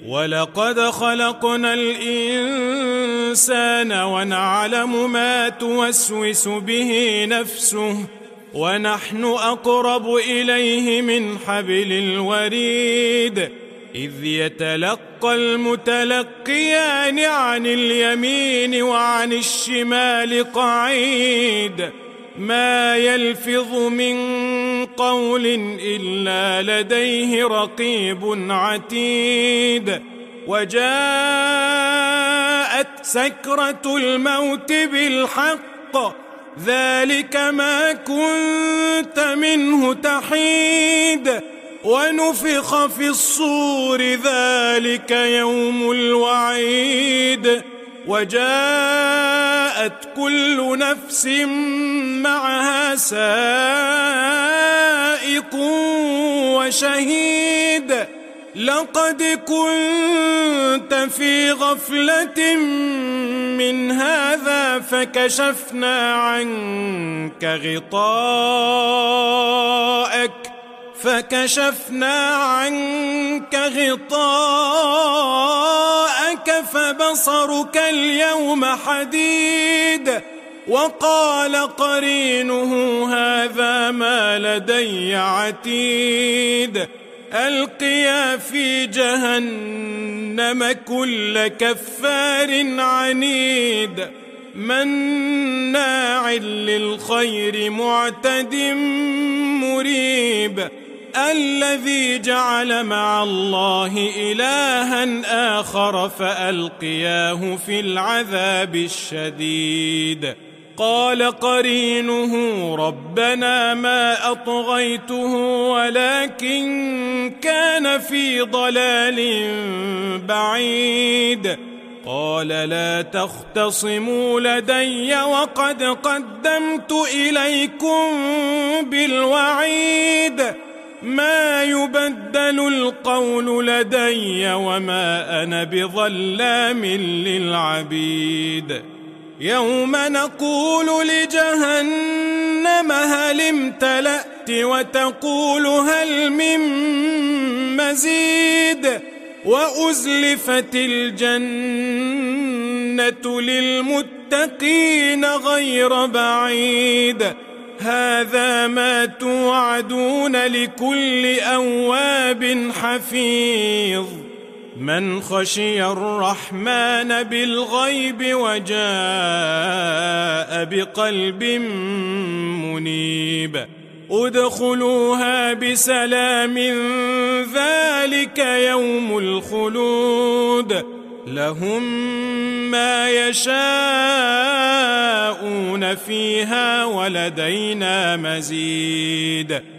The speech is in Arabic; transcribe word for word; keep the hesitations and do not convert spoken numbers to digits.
ولقد خلقنا الإنسان ونعلم ما توسوس به نفسه ونحن أقرب إليه من حبل الوريد إذ يتلقى المتلقيان عن اليمين وعن الشمال قعيد ما يلفظ من قول إلا لديه رقيب عتيد وجاءت سكرة الموت بالحق ذلك ما كنت منه تحيد ونفخ في الصور ذلك يوم الوعيد وجاءت كل نفس معها سائق وشهيد لقد كنت في غفلة من هذا فكشفنا عنك غطاءك فكشفنا عنك غطاءك فبصرك اليوم حديد وقال قرينه هذا ما لدي عتيد ألقيا في جهنم كل كفار عنيد مناع للخير معتد مريب الذي جعل مع الله إلها آخر فألقياه في العذاب الشديد قال قرينه ربنا ما أطغيته ولكن كان في ضلال بعيد قال لا تختصموا لدي وقد قدمت إليكم بالوعيد ما يبدل القول لدي وما أنا بظلام للعبيد يوم نقول لجهنم هل امتلأت وتقول هل من مزيد وأزلفت الجنة للمتقين غير بعيد هذا ما توعدون لكل أواب حفيظ من خشي الرحمن بالغيب وجاء بقلب منيب ادخلوها بسلام ذلك يوم الخلود لهم ما يشاءون فيها ولدينا مزيد